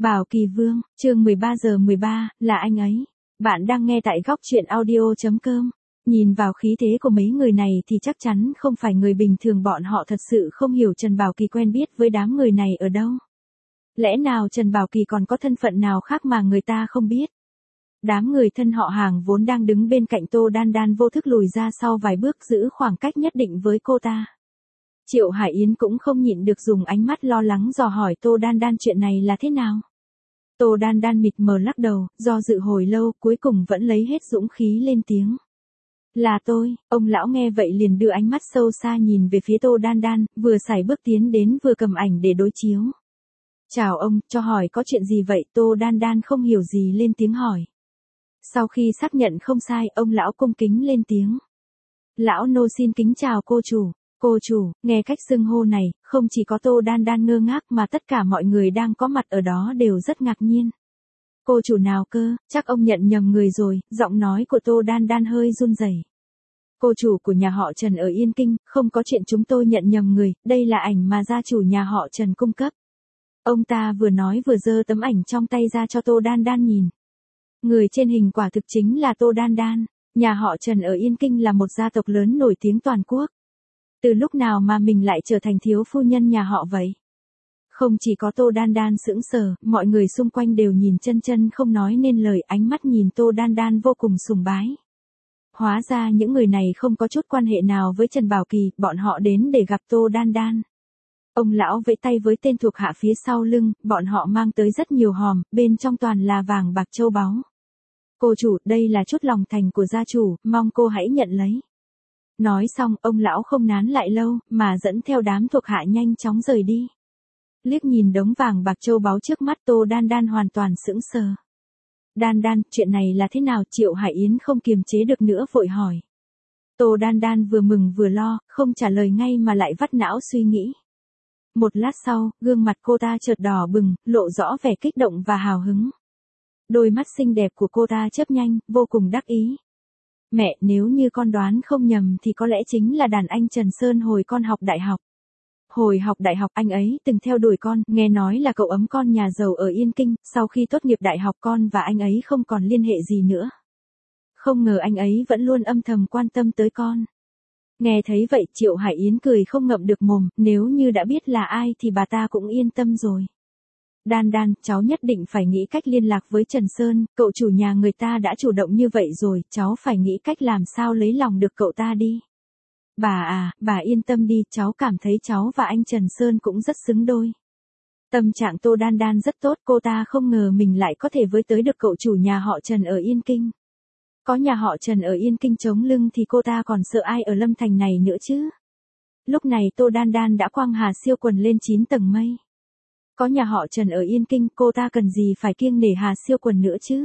Bảo Kỳ Vương, chương 13:13, là anh ấy. Bạn đang nghe tại góc truyện audio.com. Nhìn vào khí thế của mấy người này thì chắc chắn không phải người bình thường, bọn họ thật sự không hiểu Trần Bảo Kỳ quen biết với đám người này ở đâu. Lẽ nào Trần Bảo Kỳ còn có thân phận nào khác mà người ta không biết? Đám người thân họ Hàng vốn đang đứng bên cạnh Tô Đan Đan vô thức lùi ra sau vài bước, giữ khoảng cách nhất định với cô ta. Triệu Hải Yến cũng không nhịn được dùng ánh mắt lo lắng dò hỏi Tô Đan Đan chuyện này là thế nào. Tô Đan Đan mịt mờ lắc đầu, do dự hồi lâu, cuối cùng vẫn lấy hết dũng khí lên tiếng. Là tôi. Ông lão nghe vậy liền đưa ánh mắt sâu xa nhìn về phía Tô Đan Đan, vừa sải bước tiến đến vừa cầm ảnh để đối chiếu. Chào ông, cho hỏi có chuyện gì vậy? Tô Đan Đan không hiểu gì lên tiếng hỏi. Sau khi xác nhận không sai, ông lão cung kính lên tiếng. Lão nô xin kính chào cô chủ. Cô chủ, nghe cách xưng hô này, không chỉ có Tô Đan Đan ngơ ngác mà tất cả mọi người đang có mặt ở đó đều rất ngạc nhiên. Cô chủ nào cơ? Chắc ông nhận nhầm người rồi. Giọng nói của Tô Đan Đan hơi run rẩy. Cô chủ của nhà họ Trần ở Yên Kinh, không có chuyện chúng tôi nhận nhầm người, đây là ảnh mà gia chủ nhà họ Trần cung cấp. Ông ta vừa nói vừa giơ tấm ảnh trong tay ra cho Tô Đan Đan nhìn. Người trên hình quả thực chính là Tô Đan Đan. Nhà họ Trần ở Yên Kinh là một gia tộc lớn nổi tiếng toàn quốc. Từ lúc nào mà mình lại trở thành thiếu phu nhân nhà họ vậy? Không chỉ có Tô Đan Đan sững sờ, mọi người xung quanh đều nhìn chân chân không nói nên lời, ánh mắt nhìn Tô Đan Đan vô cùng sùng bái. Hóa ra những người này không có chút quan hệ nào với Trần Bảo Kỳ, bọn họ đến để gặp Tô Đan Đan. Ông lão vẫy tay với tên thuộc hạ phía sau lưng, bọn họ mang tới rất nhiều hòm, bên trong toàn là vàng bạc châu báu. Cô chủ, đây là chút lòng thành của gia chủ, mong cô hãy nhận lấy. Nói xong, ông lão không nán lại lâu, mà dẫn theo đám thuộc hạ nhanh chóng rời đi. Liếc nhìn đống vàng bạc châu báu trước mắt, Tô Đan Đan hoàn toàn sững sờ. Đan Đan, chuyện này là thế nào? Triệu Hải Yến không kiềm chế được nữa vội hỏi. Tô Đan Đan vừa mừng vừa lo, không trả lời ngay mà lại vắt não suy nghĩ. Một lát sau, gương mặt cô ta chợt đỏ bừng, lộ rõ vẻ kích động và hào hứng. Đôi mắt xinh đẹp của cô ta chớp nhanh, vô cùng đắc ý. Mẹ, nếu như con đoán không nhầm thì có lẽ chính là đàn anh Trần Sơn hồi con học đại học. Hồi học đại học anh ấy từng theo đuổi con, nghe nói là cậu ấm con nhà giàu ở Yên Kinh, sau khi tốt nghiệp đại học con và anh ấy không còn liên hệ gì nữa. Không ngờ anh ấy vẫn luôn âm thầm quan tâm tới con. Nghe thấy vậy Triệu Hải Yến cười không ngậm được mồm, nếu như đã biết là ai thì bà ta cũng yên tâm rồi. Đan Đan, cháu nhất định phải nghĩ cách liên lạc với Trần Sơn, cậu chủ nhà người ta đã chủ động như vậy rồi, cháu phải nghĩ cách làm sao lấy lòng được cậu ta đi. Bà yên tâm đi, cháu cảm thấy cháu và anh Trần Sơn cũng rất xứng đôi. Tâm trạng Tô Đan Đan rất tốt, cô ta không ngờ mình lại có thể với tới được cậu chủ nhà họ Trần ở Yên Kinh. Có nhà họ Trần ở Yên Kinh chống lưng thì cô ta còn sợ ai ở Lâm Thành này nữa chứ. Lúc này Tô Đan Đan đã quăng Hà Siêu Quần lên 9 tầng mây. Có nhà họ Trần ở Yên Kinh, cô ta cần gì phải kiêng nể Hà Siêu Quần nữa chứ.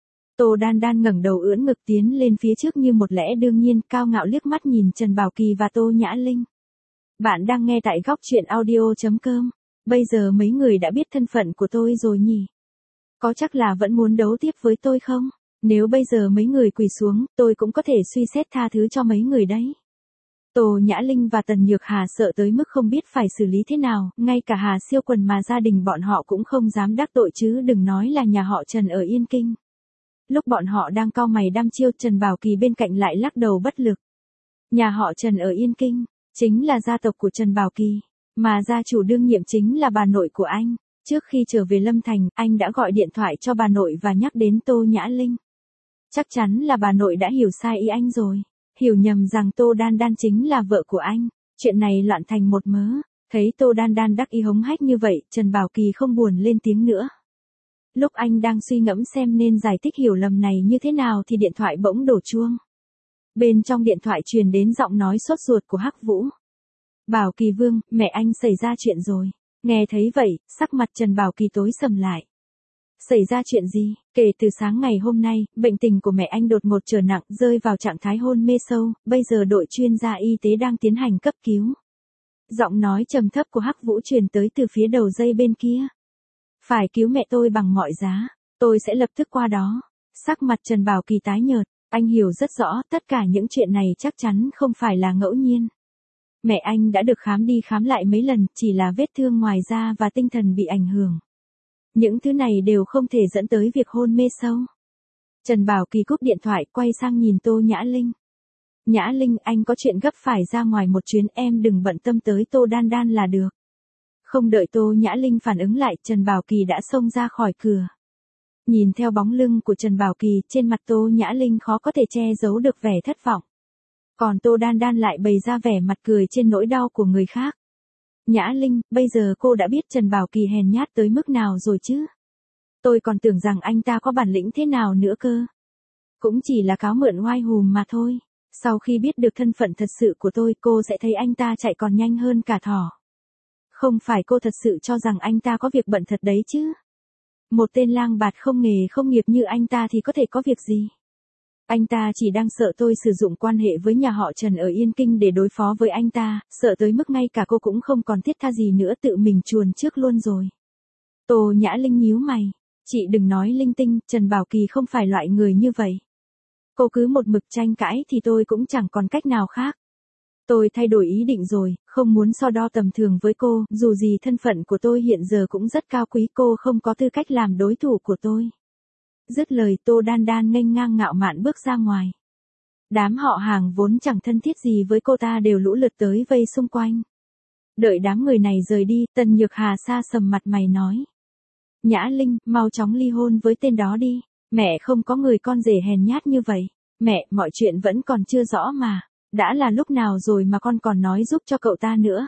Tô Đan Đan ngẩng đầu ưỡn ngực tiến lên phía trước như một lẽ đương nhiên, cao ngạo liếc mắt nhìn Trần Bảo Kỳ và Tô Nhã Linh. Bạn đang nghe tại góc truyện audio.com. Bây giờ mấy người đã biết thân phận của tôi rồi nhỉ? Có chắc là vẫn muốn đấu tiếp với tôi không? Nếu bây giờ mấy người quỳ xuống, tôi cũng có thể suy xét tha thứ cho mấy người đấy. Tô Nhã Linh và Tần Nhược Hà sợ tới mức không biết phải xử lý thế nào, ngay cả Hà Siêu Quần mà gia đình bọn họ cũng không dám đắc tội chứ đừng nói là nhà họ Trần ở Yên Kinh. Lúc bọn họ đang cau mày đăm chiêu, Trần Bảo Kỳ bên cạnh lại lắc đầu bất lực. Nhà họ Trần ở Yên Kinh, chính là gia tộc của Trần Bảo Kỳ, mà gia chủ đương nhiệm chính là bà nội của anh. Trước khi trở về Lâm Thành, anh đã gọi điện thoại cho bà nội và nhắc đến Tô Nhã Linh. Chắc chắn là bà nội đã hiểu sai ý anh rồi, hiểu nhầm rằng Tô Đan Đan chính là vợ của anh, chuyện này loạn thành một mớ. Thấy Tô Đan Đan đắc ý hống hách như vậy, Trần Bảo Kỳ không buồn lên tiếng nữa. Lúc anh đang suy ngẫm xem nên giải thích hiểu lầm này như thế nào thì điện thoại bỗng đổ chuông. Bên trong điện thoại truyền đến giọng nói sốt ruột của Hắc Vũ. Bảo Kỳ Vương, mẹ anh xảy ra chuyện rồi. Nghe thấy vậy, sắc mặt Trần Bảo Kỳ tối sầm lại. Xảy ra chuyện gì? Kể từ sáng ngày hôm nay, bệnh tình của mẹ anh đột ngột trở nặng, rơi vào trạng thái hôn mê sâu, bây giờ đội chuyên gia y tế đang tiến hành cấp cứu. Giọng nói trầm thấp của Hắc Vũ truyền tới từ phía đầu dây bên kia. Phải cứu mẹ tôi bằng mọi giá, tôi sẽ lập tức qua đó. Sắc mặt Trần Bảo Kỳ tái nhợt, anh hiểu rất rõ tất cả những chuyện này chắc chắn không phải là ngẫu nhiên. Mẹ anh đã được khám đi khám lại mấy lần, chỉ là vết thương ngoài da và tinh thần bị ảnh hưởng. Những thứ này đều không thể dẫn tới việc hôn mê sâu. Trần Bảo Kỳ cúp điện thoại quay sang nhìn Tô Nhã Linh. Nhã Linh, anh có chuyện gấp phải ra ngoài một chuyến, em đừng bận tâm tới Tô Đan Đan là được. Không đợi Tô Nhã Linh phản ứng lại, Trần Bảo Kỳ đã xông ra khỏi cửa. Nhìn theo bóng lưng của Trần Bảo Kỳ, trên mặt Tô Nhã Linh khó có thể che giấu được vẻ thất vọng. Còn Tô Đan Đan lại bày ra vẻ mặt cười trên nỗi đau của người khác. Nhã Linh, bây giờ cô đã biết Trần Bảo Kỳ hèn nhát tới mức nào rồi chứ? Tôi còn tưởng rằng anh ta có bản lĩnh thế nào nữa cơ. Cũng chỉ là cáo mượn oai hùm mà thôi. Sau khi biết được thân phận thật sự của tôi, cô sẽ thấy anh ta chạy còn nhanh hơn cả thỏ. Không phải cô thật sự cho rằng anh ta có việc bận thật đấy chứ? Một tên lang bạt không nghề không nghiệp như anh ta thì có thể có việc gì? Anh ta chỉ đang sợ tôi sử dụng quan hệ với nhà họ Trần ở Yên Kinh để đối phó với anh ta, sợ tới mức ngay cả cô cũng không còn thiết tha gì nữa, tự mình chuồn trước luôn rồi. Tô Nhã Linh nhíu mày. Chị đừng nói linh tinh, Trần Bảo Kỳ không phải loại người như vậy. Cô cứ một mực tranh cãi thì tôi cũng chẳng còn cách nào khác. Tôi thay đổi ý định rồi, không muốn so đo tầm thường với cô, dù gì thân phận của tôi hiện giờ cũng rất cao quý, cô không có tư cách làm đối thủ của tôi. Dứt lời, Tô Đan Đan nghênh ngang ngạo mạn bước ra ngoài. Đám họ hàng vốn chẳng thân thiết gì với cô ta đều lũ lượt tới vây xung quanh. Đợi đám người này rời đi, Tần Nhược Hà sa sầm mặt mày nói. Nhã Linh, mau chóng ly hôn với tên đó đi. Mẹ không có người con rể hèn nhát như vậy. Mẹ, mọi chuyện vẫn còn chưa rõ mà. Đã là lúc nào rồi mà con còn nói giúp cho cậu ta nữa.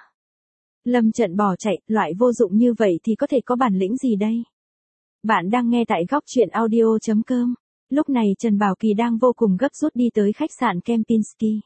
Lâm Trận bỏ chạy, loại vô dụng như vậy thì có thể có bản lĩnh gì đây? Bạn đang nghe tại góc truyện audio.com. Lúc này Trần Bảo Kỳ đang vô cùng gấp rút đi tới khách sạn Kempinski.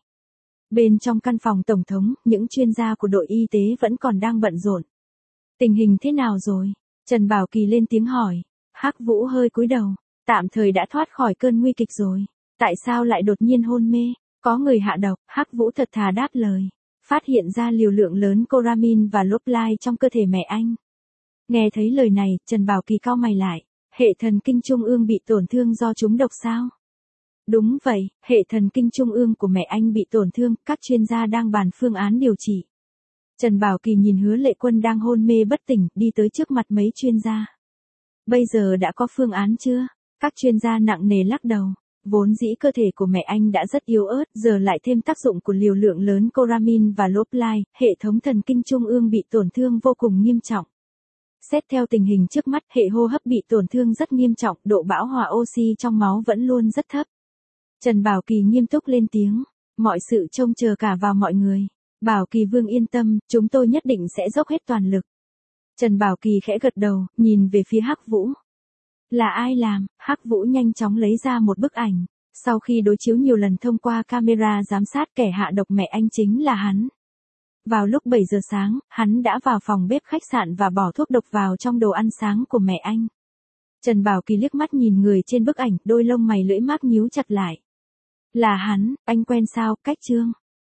Bên trong căn phòng tổng thống, những chuyên gia của đội y tế vẫn còn đang bận rộn. Tình hình thế nào rồi? Trần Bảo Kỳ lên tiếng hỏi. Hắc Vũ hơi cúi đầu. Tạm thời đã thoát khỏi cơn nguy kịch rồi. Tại sao lại đột nhiên hôn mê? Có người hạ độc, Hắc Vũ thật thà đáp lời. Phát hiện ra liều lượng lớn Coramin và Loplai trong cơ thể mẹ anh. Nghe thấy lời này, Trần Bảo Kỳ cau mày lại. Hệ thần kinh trung ương bị tổn thương do trúng độc sao? Đúng vậy, hệ thần kinh trung ương của mẹ anh bị tổn thương, các chuyên gia đang bàn phương án điều trị. Trần Bảo Kỳ nhìn Hứa Lệ Quân đang hôn mê bất tỉnh, đi tới trước mặt mấy chuyên gia. Bây giờ đã có phương án chưa? Các chuyên gia nặng nề lắc đầu. Vốn dĩ cơ thể của mẹ anh đã rất yếu ớt, giờ lại thêm tác dụng của liều lượng lớn Coramin và Loplai, hệ thống thần kinh trung ương bị tổn thương vô cùng nghiêm trọng. Xét theo tình hình trước mắt, hệ hô hấp bị tổn thương rất nghiêm trọng, độ bão hòa oxy trong máu vẫn luôn rất thấp. Trần Bảo Kỳ nghiêm túc lên tiếng, mọi sự trông chờ cả vào mọi người. Bảo Kỳ Vương yên tâm, chúng tôi nhất định sẽ dốc hết toàn lực. Trần Bảo Kỳ khẽ gật đầu, nhìn về phía Hắc Vũ. Là ai làm? Hắc Vũ nhanh chóng lấy ra một bức ảnh. Sau khi đối chiếu nhiều lần thông qua camera giám sát, kẻ hạ độc mẹ anh chính là hắn. Vào lúc 7 giờ sáng, hắn đã vào phòng bếp khách sạn và bỏ thuốc độc vào trong đồ ăn sáng của mẹ anh. Trần Bảo Kỳ liếc mắt nhìn người trên bức ảnh, đôi lông mày lưỡi mác nhíu chặt lại. Là hắn, anh quen sao? Cách Trương.